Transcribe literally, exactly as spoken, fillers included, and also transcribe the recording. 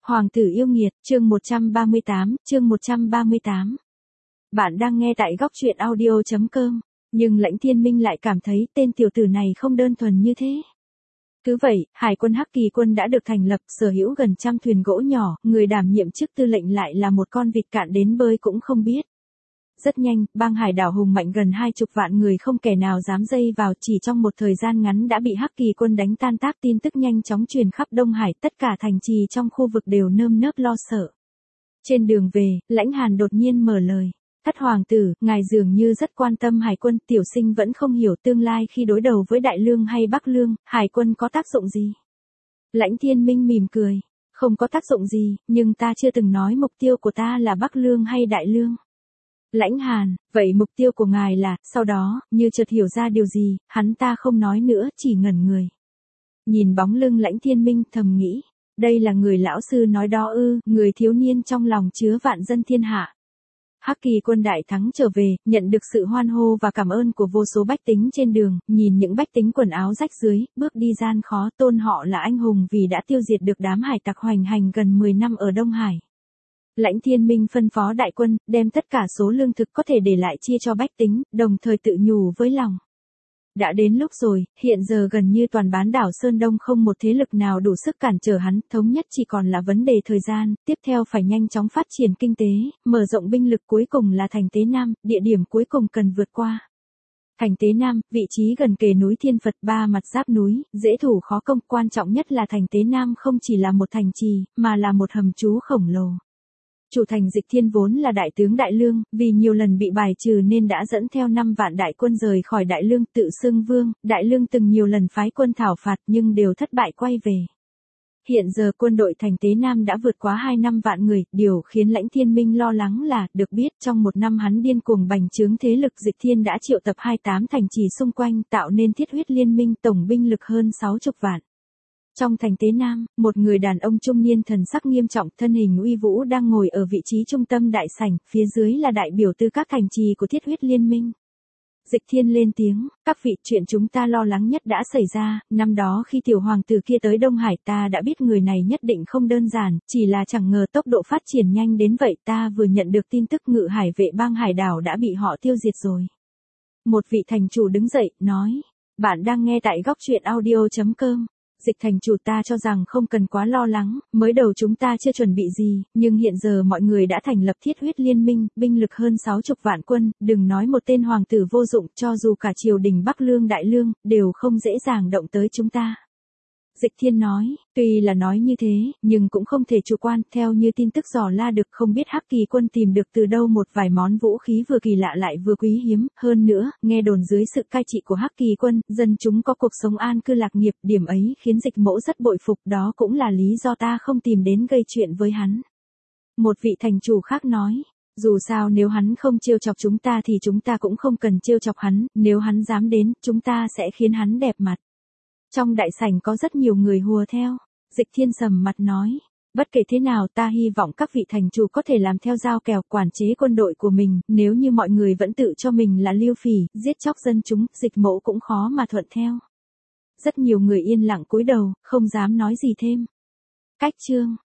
Hoàng tử yêu nghiệt, chương một trăm ba mươi tám, chương một trăm ba mươi tám. Bạn đang nghe tại góc truyện audio chấm com, nhưng Lãnh Thiên Minh lại cảm thấy tên tiểu tử này không đơn thuần như thế. Cứ vậy, Hải quân Hắc Kỳ quân đã được thành lập, sở hữu gần trăm thuyền gỗ nhỏ, người đảm nhiệm chức tư lệnh lại là một con vịt cạn đến bơi cũng không biết. Rất nhanh, bang hải đảo hùng mạnh gần hai chục vạn người không kẻ nào dám dây vào, chỉ trong một thời gian ngắn đã bị Hắc Kỳ quân đánh tan tác, tin tức nhanh chóng truyền khắp Đông Hải, tất cả thành trì trong khu vực đều nơm nớp lo sợ. Trên đường về, Lãnh Hàn đột nhiên mở lời. Thất hoàng tử, ngài dường như rất quan tâm hải quân, tiểu sinh vẫn không hiểu tương lai khi đối đầu với Đại Lương hay Bắc Lương, hải quân có tác dụng gì? Lãnh Thiên Minh mỉm cười. Không có tác dụng gì, nhưng ta chưa từng nói mục tiêu của ta là Bắc Lương hay Đại Lương. Lãnh Hàn, vậy mục tiêu của ngài là, sau đó, như chợt hiểu ra điều gì, hắn ta không nói nữa, chỉ ngẩn người. Nhìn bóng lưng Lãnh Thiên Minh thầm nghĩ, đây là người lão sư nói đó ư, người thiếu niên trong lòng chứa vạn dân thiên hạ. Hắc Kỳ quân đại thắng trở về, nhận được sự hoan hô và cảm ơn của vô số bách tính trên đường, nhìn những bách tính quần áo rách rưới, bước đi gian khó, tôn họ là anh hùng vì đã tiêu diệt được đám hải tặc hoành hành gần mười năm ở Đông Hải. Lãnh Thiên Minh phân phó đại quân, đem tất cả số lương thực có thể để lại chia cho bách tính, đồng thời tự nhủ với lòng. Đã đến lúc rồi, hiện giờ gần như toàn bán đảo Sơn Đông không một thế lực nào đủ sức cản trở hắn, thống nhất chỉ còn là vấn đề thời gian, tiếp theo phải nhanh chóng phát triển kinh tế, mở rộng binh lực, cuối cùng là thành Tế Nam, địa điểm cuối cùng cần vượt qua. Thành Tế Nam, vị trí gần kề núi Thiên Phật, ba mặt giáp núi, dễ thủ khó công, quan trọng nhất là thành Tế Nam không chỉ là một thành trì, mà là một hầm trú khổng lồ. Chủ thành Dịch Thiên vốn là đại tướng Đại Lương, vì nhiều lần bị bài trừ nên đã dẫn theo năm vạn đại quân rời khỏi Đại Lương, tự xưng vương. Đại Lương từng nhiều lần phái quân thảo phạt nhưng đều thất bại quay về. Hiện giờ quân đội thành Tế Nam đã vượt quá hai năm vạn người, điều khiến Lãnh Thiên Minh lo lắng là, được biết trong một năm hắn điên cuồng bành trướng thế lực, Dịch Thiên đã triệu tập hai mươi tám thành trì xung quanh, tạo nên thiết huyết liên minh, tổng binh lực hơn sáu mươi vạn. Trong thành Tế Nam, một người đàn ông trung niên thần sắc nghiêm trọng, thân hình uy vũ đang ngồi ở vị trí trung tâm đại sảnh, phía dưới là đại biểu từ các thành trì của thiết huyết liên minh. Dịch Thiên lên tiếng, các vị, chuyện chúng ta lo lắng nhất đã xảy ra, năm đó khi tiểu hoàng tử kia tới Đông Hải ta đã biết người này nhất định không đơn giản, chỉ là chẳng ngờ tốc độ phát triển nhanh đến vậy, ta vừa nhận được tin tức ngự hải vệ bang hải đảo đã bị họ tiêu diệt rồi. Một vị thành chủ đứng dậy, nói, bạn đang nghe tại góc truyện audio chấm com. Dịch thành chủ, ta cho rằng không cần quá lo lắng, mới đầu chúng ta chưa chuẩn bị gì, nhưng hiện giờ mọi người đã thành lập thiết huyết liên minh, binh lực hơn sáu mươi vạn quân, đừng nói một tên hoàng tử vô dụng, cho dù cả triều đình Bắc Lương Đại Lương, đều không dễ dàng động tới chúng ta. Dịch Thiên nói, tuy là nói như thế, nhưng cũng không thể chủ quan, theo như tin tức dò la được, không biết Hắc Kỳ quân tìm được từ đâu một vài món vũ khí vừa kỳ lạ lại vừa quý hiếm, hơn nữa, nghe đồn dưới sự cai trị của Hắc Kỳ quân, dân chúng có cuộc sống an cư lạc nghiệp, điểm ấy khiến Dịch mẫu rất bội phục, đó cũng là lý do ta không tìm đến gây chuyện với hắn. Một vị thành chủ khác nói, dù sao nếu hắn không trêu chọc chúng ta thì chúng ta cũng không cần trêu chọc hắn, nếu hắn dám đến, chúng ta sẽ khiến hắn đẹp mặt. Trong đại sảnh có rất nhiều người hùa theo. Dịch Thiên sầm mặt nói, bất kể thế nào ta hy vọng các vị thành chủ có thể làm theo giao kèo, quản chế quân đội của mình, nếu như mọi người vẫn tự cho mình là Liêu Phỉ, giết chóc dân chúng, Dịch mẫu cũng khó mà thuận theo. Rất nhiều người yên lặng cúi đầu, không dám nói gì thêm. Cách chương